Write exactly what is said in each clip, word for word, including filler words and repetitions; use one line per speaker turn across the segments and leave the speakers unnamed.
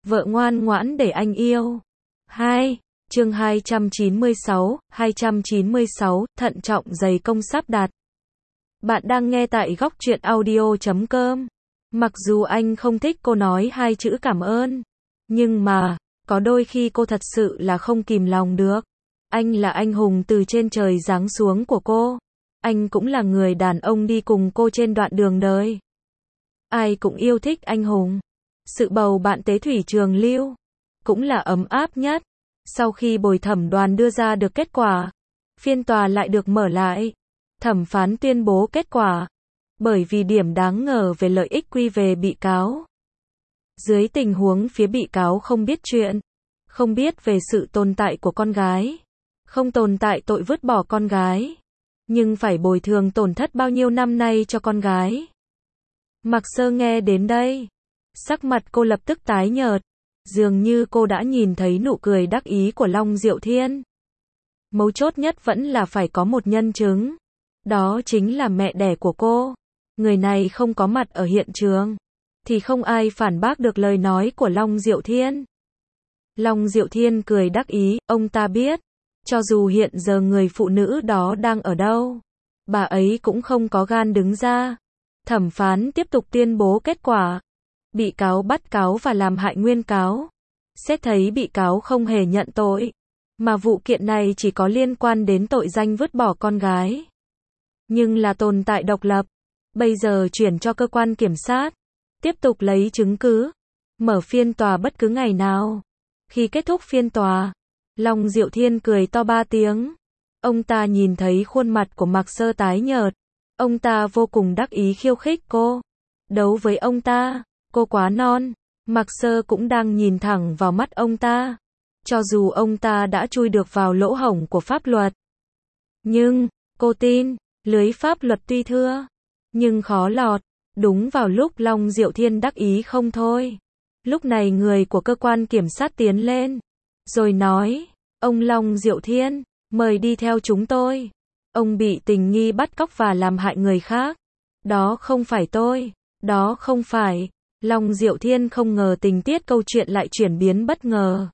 Vợ ngoan ngoãn để anh yêu. hai. Chương hai trăm chín mươi sáu, hai trăm chín mươi sáu, thận trọng dày công sắp đặt. Bạn đang nghe tại góc truyện audio chấm com. Mặc dù anh không thích cô nói hai chữ cảm ơn, nhưng mà, có đôi khi cô thật sự là không kìm lòng được. Anh là anh hùng từ trên trời giáng xuống của cô. Anh cũng là người đàn ông đi cùng cô trên đoạn đường đời. Ai cũng yêu thích anh hùng. Sự bầu bạn tế thủy trường lưu cũng là ấm áp nhất. Sau khi bồi thẩm đoàn đưa ra được kết quả, phiên tòa lại được mở lại. Thẩm phán tuyên bố kết quả. Bởi vì điểm đáng ngờ về lợi ích quy về bị cáo. Dưới tình huống phía bị cáo không biết chuyện, không biết về sự tồn tại của con gái, không tồn tại tội vứt bỏ con gái, nhưng phải bồi thường tổn thất bao nhiêu năm nay cho con gái. Mạc Sơ nghe đến đây, sắc mặt cô lập tức tái nhợt, dường như cô đã nhìn thấy nụ cười đắc ý của Long Diệu Thiên. Mấu chốt nhất vẫn là phải có một nhân chứng, đó chính là mẹ đẻ của cô. Người này không có mặt ở hiện trường, thì không ai phản bác được lời nói của Long Diệu Thiên. Long Diệu Thiên cười đắc ý, ông ta biết, cho dù hiện giờ người phụ nữ đó đang ở đâu, bà ấy cũng không có gan đứng ra. Thẩm phán tiếp tục tuyên bố kết quả. Bị cáo bắt cáo và làm hại nguyên cáo. Xét thấy bị cáo không hề nhận tội, mà vụ kiện này chỉ có liên quan đến tội danh vứt bỏ con gái, nhưng là tồn tại độc lập. Bây giờ chuyển cho cơ quan kiểm sát, tiếp tục lấy chứng cứ, mở phiên tòa bất cứ ngày nào. Khi kết thúc phiên tòa, Long Diệu Thiên cười to ba tiếng. Ông ta nhìn thấy khuôn mặt của Mạc Sơ tái nhợt. Ông ta vô cùng đắc ý khiêu khích cô. Đấu với ông ta, cô quá non. Mạc Sơ cũng đang nhìn thẳng vào mắt ông ta. Cho dù ông ta đã chui được vào lỗ hổng của pháp luật, nhưng, cô tin, lưới pháp luật tuy thưa, nhưng khó lọt. Đúng vào lúc Long Diệu Thiên đắc ý không thôi. Lúc này người của cơ quan kiểm sát tiến lên, rồi nói, ông Long Diệu Thiên, mời đi theo chúng tôi. Ông bị tình nghi bắt cóc và làm hại người khác. Đó không phải tôi, đó không phải. Long Diệu Thiên không ngờ tình tiết câu chuyện lại chuyển biến bất ngờ.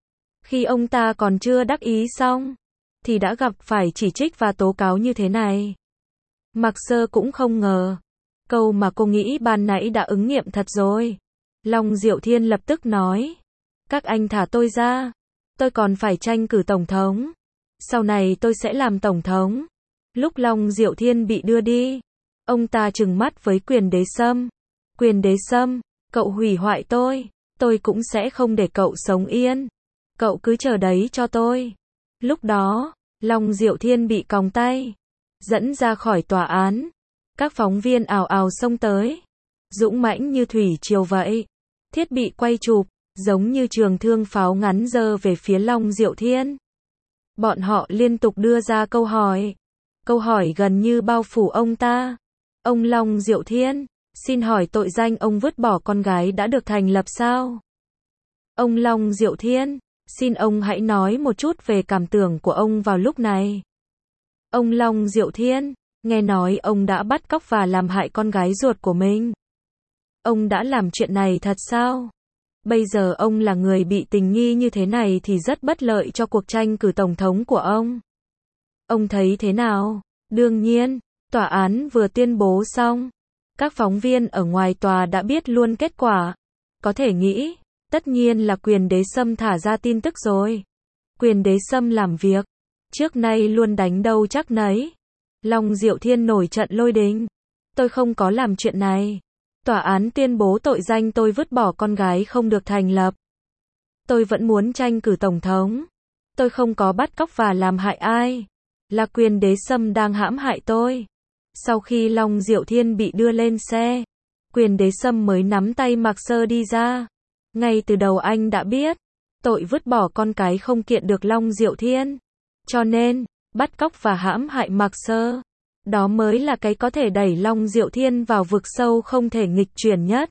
Khi ông ta còn chưa đắc ý xong, thì đã gặp phải chỉ trích và tố cáo như thế này. Mạc Sơ cũng không ngờ. Câu mà cô nghĩ ban nãy đã ứng nghiệm thật rồi. Long Diệu Thiên lập tức nói, các anh thả tôi ra. Tôi còn phải tranh cử tổng thống. Sau này tôi sẽ làm tổng thống. Lúc Long Diệu Thiên bị đưa đi, ông ta trừng mắt với Quyền Đế Sâm. Quyền Đế Sâm, cậu hủy hoại tôi, tôi cũng sẽ không để cậu sống yên. Cậu cứ chờ đấy cho tôi. Lúc đó, Long Diệu Thiên bị còng tay, dẫn ra khỏi tòa án. Các phóng viên ào ào xông tới, dũng mãnh như thủy triều vậy. Thiết bị quay chụp, giống như trường thương pháo ngắn giơ về phía Long Diệu Thiên. Bọn họ liên tục đưa ra câu hỏi. Câu hỏi gần như bao phủ ông ta. Ông Long Diệu Thiên, xin hỏi tội danh ông vứt bỏ con gái đã được thành lập sao? Ông Long Diệu Thiên, xin ông hãy nói một chút về cảm tưởng của ông vào lúc này. Ông Long Diệu Thiên, nghe nói ông đã bắt cóc và làm hại con gái ruột của mình. Ông đã làm chuyện này thật sao? Bây giờ ông là người bị tình nghi như thế này thì rất bất lợi cho cuộc tranh cử tổng thống của ông. Ông thấy thế nào? Đương nhiên, tòa án vừa tuyên bố xong, các phóng viên ở ngoài tòa đã biết luôn kết quả. Có thể nghĩ, tất nhiên là Quyền Đế Sâm thả ra tin tức rồi. Quyền Đế Sâm làm việc, trước nay luôn đánh đâu chắc nấy. Long Diệu Thiên nổi trận lôi đình. Tôi không có làm chuyện này. Tòa án tuyên bố tội danh tôi vứt bỏ con gái không được thành lập. Tôi vẫn muốn tranh cử tổng thống. Tôi không có bắt cóc và làm hại ai. Là Quyền Đế Sâm đang hãm hại tôi. Sau khi Long Diệu Thiên bị đưa lên xe, Quyền Đế Sâm mới nắm tay Mạc Sơ đi ra. Ngay từ đầu anh đã biết, tội vứt bỏ con cái không kiện được Long Diệu Thiên. Cho nên, bắt cóc và hãm hại Mạc Sơ, đó mới là cái có thể đẩy Long Diệu Thiên vào vực sâu không thể nghịch chuyển nhất.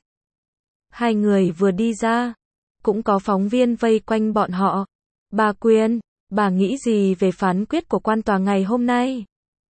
Hai người vừa đi ra, cũng có phóng viên vây quanh bọn họ. Bà Quyền, bà nghĩ gì về phán quyết của quan tòa ngày hôm nay?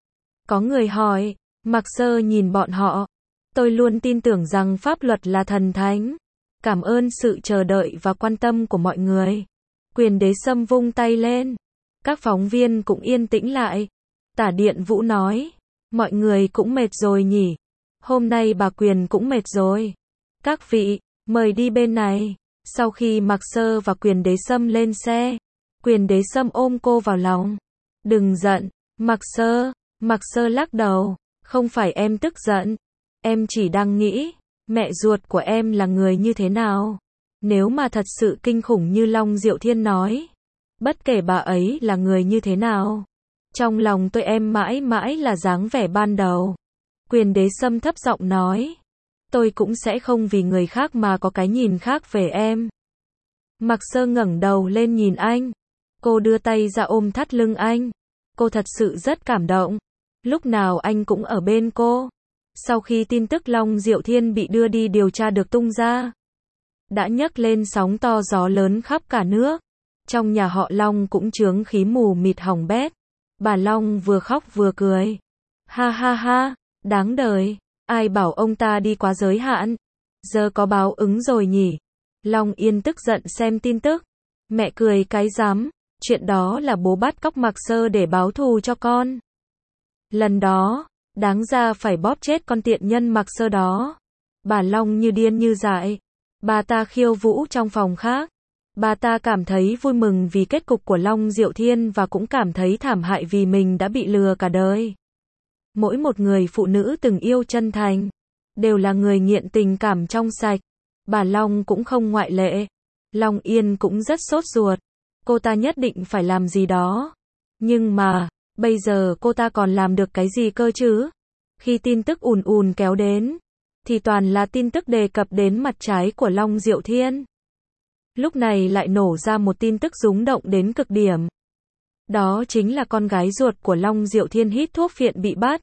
Có người hỏi. Mạc Sơ nhìn bọn họ. Tôi luôn tin tưởng rằng pháp luật là thần thánh. Cảm ơn sự chờ đợi và quan tâm của mọi người. Quyền Đế Sâm vung tay lên. Các phóng viên cũng yên tĩnh lại. Tả Điện Vũ nói, mọi người cũng mệt rồi nhỉ. Hôm nay bà Quyền cũng mệt rồi. Các vị, mời đi bên này. Sau khi Mạc Sơ và Quyền Đế Sâm lên xe, Quyền Đế Sâm ôm cô vào lòng. Đừng giận, Mạc Sơ. Mạc Sơ lắc đầu. Không phải em tức giận. Em chỉ đang nghĩ, mẹ ruột của em là người như thế nào. Nếu mà thật sự kinh khủng như Long Diệu Thiên nói, bất kể bà ấy là người như thế nào, trong lòng tôi em mãi mãi là dáng vẻ ban đầu. Quyền Đế Sâm thấp giọng nói, tôi cũng sẽ không vì người khác mà có cái nhìn khác về em. Mạc Sơ ngẩng đầu lên nhìn anh. Cô đưa tay ra ôm thắt lưng anh. Cô thật sự rất cảm động. Lúc nào anh cũng ở bên cô. Sau khi tin tức Long Diệu Thiên bị đưa đi điều tra được tung ra, đã nhấc lên sóng to gió lớn khắp cả nước. Trong nhà họ Long cũng chướng khí mù mịt hỏng bét. Bà Long vừa khóc vừa cười. Ha ha ha, đáng đời. Ai bảo ông ta đi quá giới hạn. Giờ có báo ứng rồi nhỉ. Long Yên tức giận xem tin tức. Mẹ cười cái rắm. Chuyện đó là bố bắt cóc Mạc Sơ để báo thù cho con. Lần đó, đáng ra phải bóp chết con tiện nhân Mạc Sơ đó. Bà Long như điên như dại. Bà ta khiêu vũ trong phòng khác. Bà ta cảm thấy vui mừng vì kết cục của Long Diệu Thiên và cũng cảm thấy thảm hại vì mình đã bị lừa cả đời. Mỗi một người phụ nữ từng yêu chân thành, đều là người nghiện tình cảm trong sạch. Bà Long cũng không ngoại lệ. Long Yên cũng rất sốt ruột. Cô ta nhất định phải làm gì đó. Nhưng mà, bây giờ cô ta còn làm được cái gì cơ chứ? Khi tin tức ùn ùn kéo đến, thì toàn là tin tức đề cập đến mặt trái của Long Diệu Thiên. Lúc này lại nổ ra một tin tức rúng động đến cực điểm. Đó chính là con gái ruột của Long Diệu Thiên hít thuốc phiện bị bắt.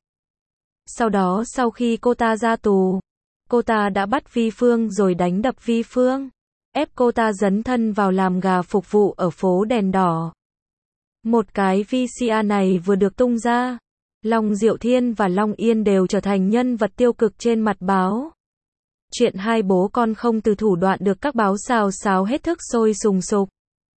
Sau đó sau khi cô ta ra tù, cô ta đã bắt Vi Phương rồi đánh đập Vi Phương, ép cô ta dấn thân vào làm gà phục vụ ở phố đèn đỏ. Một cái vê xê a này vừa được tung ra, Long Diệu Thiên và Long Yên đều trở thành nhân vật tiêu cực trên mặt báo. Chuyện hai bố con không từ thủ đoạn được các báo xào xáo hết thức sôi sùng sục.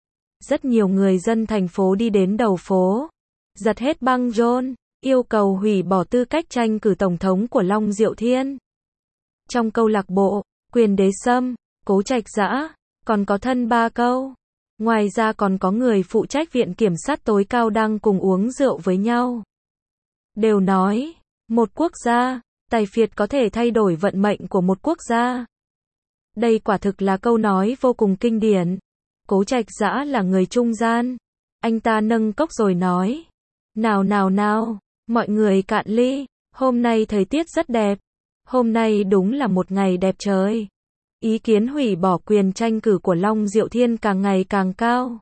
Rất nhiều người dân thành phố đi đến đầu phố, giật hết băng rôn, yêu cầu hủy bỏ tư cách tranh cử tổng thống của Long Diệu Thiên. Trong câu lạc bộ, Quyền Đế Sâm, Cố Trạch Dã, còn có Thân Ba Câu. Ngoài ra còn có người phụ trách Viện Kiểm sát tối cao đang cùng uống rượu với nhau. Đều nói, một quốc gia, tài phiệt có thể thay đổi vận mệnh của một quốc gia. Đây quả thực là câu nói vô cùng kinh điển. Cố Trạch Dã là người trung gian. Anh ta nâng cốc rồi nói, nào nào nào, mọi người cạn ly, hôm nay thời tiết rất đẹp. Hôm nay đúng là một ngày đẹp trời. Ý kiến hủy bỏ quyền tranh cử của Long Diệu Thiên càng ngày càng cao.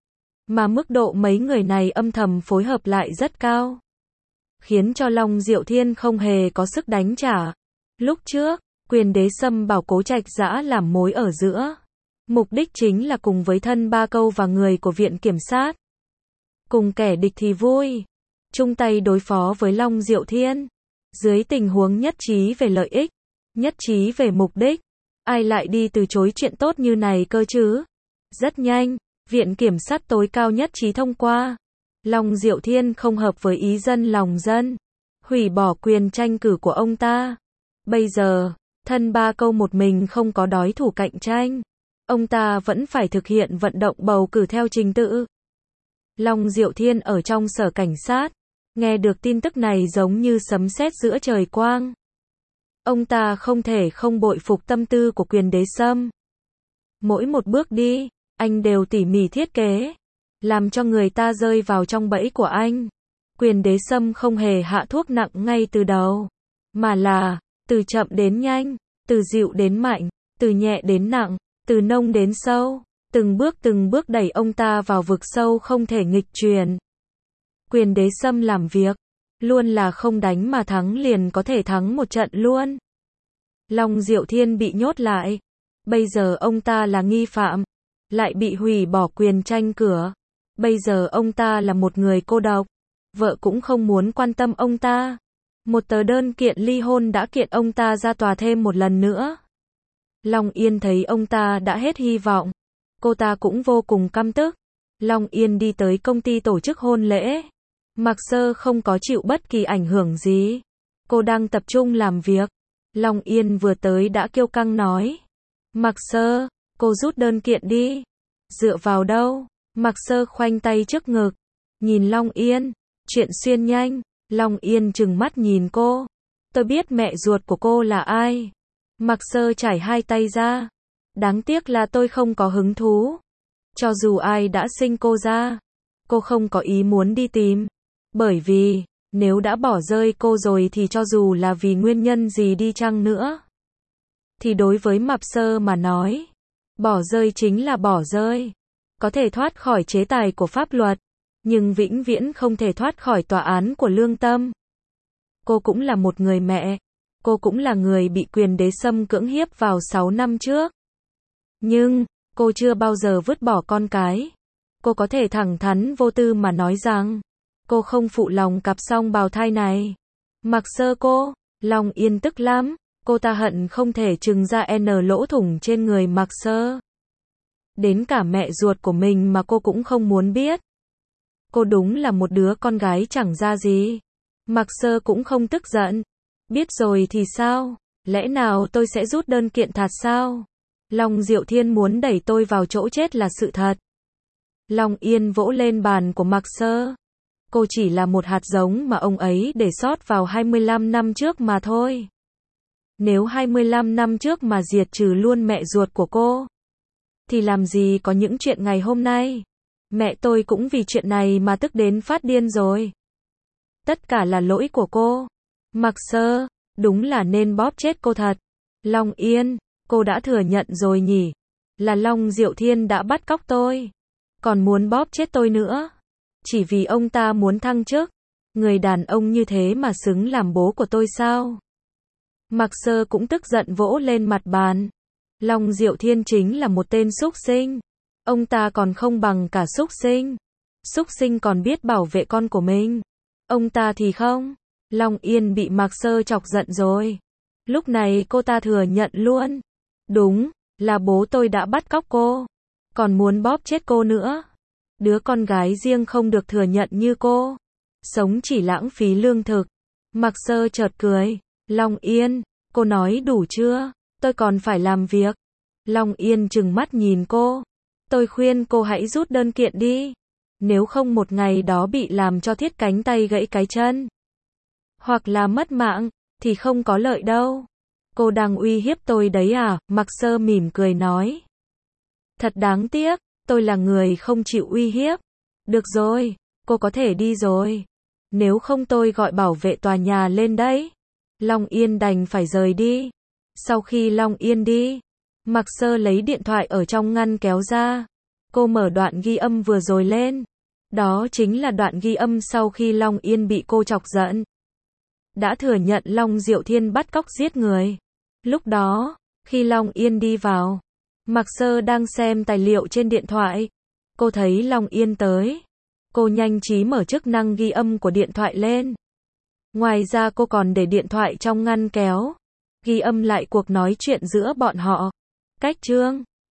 Mà mức độ mấy người này âm thầm phối hợp lại rất cao, khiến cho Long Diệu Thiên không hề có sức đánh trả. Lúc trước, Quyền Đế Sâm bảo Cố Trạch Dã làm mối ở giữa. Mục đích chính là cùng với Thân Ba Câu và người của Viện Kiểm sát. Cùng kẻ địch thì vui. Chung tay đối phó với Long Diệu Thiên. Dưới tình huống nhất trí về lợi ích, nhất trí về mục đích. Ai lại đi từ chối chuyện tốt như này cơ chứ? Rất nhanh, Viện Kiểm sát tối cao nhất trí thông qua. Long Diệu Thiên không hợp với ý dân lòng dân. Hủy bỏ quyền tranh cử của ông ta. Bây giờ, Thân Ba Câu một mình không có đối thủ cạnh tranh. Ông ta vẫn phải thực hiện vận động bầu cử theo trình tự. Long Diệu Thiên ở trong sở cảnh sát. Nghe được tin tức này giống như sấm sét giữa trời quang. Ông ta không thể không bội phục tâm tư của Quyền Đế Sâm. Mỗi một bước đi, anh đều tỉ mỉ thiết kế, làm cho người ta rơi vào trong bẫy của anh. Quyền Đế Sâm không hề hạ thuốc nặng ngay từ đầu, mà là, từ chậm đến nhanh, từ dịu đến mạnh, từ nhẹ đến nặng, từ nông đến sâu, từng bước từng bước đẩy ông ta vào vực sâu không thể nghịch chuyển. Quyền Đế Sâm làm việc, luôn là không đánh mà thắng liền có thể thắng một trận luôn. Long Diệu Thiên bị nhốt lại. Bây giờ ông ta là nghi phạm. Lại bị hủy bỏ quyền tranh cử. Bây giờ ông ta là một người cô độc. Vợ cũng không muốn quan tâm ông ta. Một tờ đơn kiện ly hôn đã kiện ông ta ra tòa thêm một lần nữa. Long Yên thấy ông ta đã hết hy vọng. Cô ta cũng vô cùng căm tức. Long Yên đi tới công ty tổ chức hôn lễ. Mạc Sơ không có chịu bất kỳ ảnh hưởng gì. Cô đang tập trung làm việc. Long Yên vừa tới đã kiêu căng nói. Mạc Sơ, cô rút đơn kiện đi. Dựa vào đâu? Mạc Sơ khoanh tay trước ngực. Nhìn Long Yên. Chuyện xuyên nhanh. Long Yên trừng mắt nhìn cô. Tôi biết mẹ ruột của cô là ai. Mạc Sơ trải hai tay ra. Đáng tiếc là tôi không có hứng thú. Cho dù ai đã sinh cô ra, cô không có ý muốn đi tìm. Bởi vì, nếu đã bỏ rơi cô rồi thì cho dù là vì nguyên nhân gì đi chăng nữa, thì đối với Mạc Sơ mà nói, bỏ rơi chính là bỏ rơi. Có thể thoát khỏi chế tài của pháp luật, nhưng vĩnh viễn không thể thoát khỏi tòa án của lương tâm. Cô cũng là một người mẹ. Cô cũng là người bị quyền đế xâm cưỡng hiếp vào sáu năm trước. Nhưng, cô chưa bao giờ vứt bỏ con cái. Cô có thể thẳng thắn vô tư mà nói rằng, cô không phụ lòng cặp song bào thai này. Mạc Sơ cô, Long Yên tức lắm. Cô ta hận không thể trừng ra N lỗ thủng trên người Mạc Sơ. Đến cả mẹ ruột của mình mà cô cũng không muốn biết. Cô đúng là một đứa con gái chẳng ra gì. Mạc Sơ cũng không tức giận. Biết rồi thì sao? Lẽ nào tôi sẽ rút đơn kiện thật sao? Long Diệu Thiên muốn đẩy tôi vào chỗ chết là sự thật. Long Yên vỗ lên bàn của Mạc Sơ. Cô chỉ là một hạt giống mà ông ấy để sót vào hai mươi lăm năm trước mà thôi. Nếu hai mươi lăm năm trước mà diệt trừ luôn mẹ ruột của cô, thì làm gì có những chuyện ngày hôm nay. Mẹ tôi cũng vì chuyện này mà tức đến phát điên rồi. Tất cả là lỗi của cô. Mạc Sơ, đúng là nên bóp chết cô thật. Long Yên, cô đã thừa nhận rồi nhỉ? Là Long Diệu Thiên đã bắt cóc tôi. Còn muốn bóp chết tôi nữa. Chỉ vì ông ta muốn thăng chức. Người đàn ông như thế mà xứng làm bố của tôi sao? Mạc Sơ cũng tức giận vỗ lên mặt bàn. Long Diệu Thiên chính là một tên súc sinh. Ông ta còn không bằng cả súc sinh. Súc sinh còn biết bảo vệ con của mình. Ông ta thì không. Long Yên bị Mạc Sơ chọc giận rồi. Lúc này cô ta thừa nhận luôn. Đúng, là bố tôi đã bắt cóc cô. Còn muốn bóp chết cô nữa. Đứa con gái riêng không được thừa nhận như cô. Sống chỉ lãng phí lương thực. Mạc Sơ chợt cười. Long Yên, cô nói đủ chưa? Tôi còn phải làm việc. Long Yên trừng mắt nhìn cô. Tôi khuyên cô hãy rút đơn kiện đi. Nếu không một ngày đó bị làm cho thiết cánh tay gãy cái chân, hoặc là mất mạng, thì không có lợi đâu. Cô đang uy hiếp tôi đấy à? Mạc Sơ mỉm cười nói. Thật đáng tiếc, tôi là người không chịu uy hiếp. Được rồi, cô có thể đi rồi. Nếu không tôi gọi bảo vệ tòa nhà lên đấy. Long Yên đành phải rời đi. Sau khi Long Yên đi, Mạc Sơ lấy điện thoại ở trong ngăn kéo ra. Cô mở đoạn ghi âm vừa rồi lên. Đó chính là đoạn ghi âm sau khi Long Yên bị cô chọc giận. Đã thừa nhận Long Diệu Thiên bắt cóc giết người. Lúc đó, khi Long Yên đi vào, Mạc Sơ đang xem tài liệu trên điện thoại. Cô thấy Long Yên tới. Cô nhanh trí mở chức năng ghi âm của điện thoại lên. Ngoài ra cô còn để điện thoại trong ngăn kéo, ghi âm lại cuộc nói chuyện giữa bọn họ. Cách chương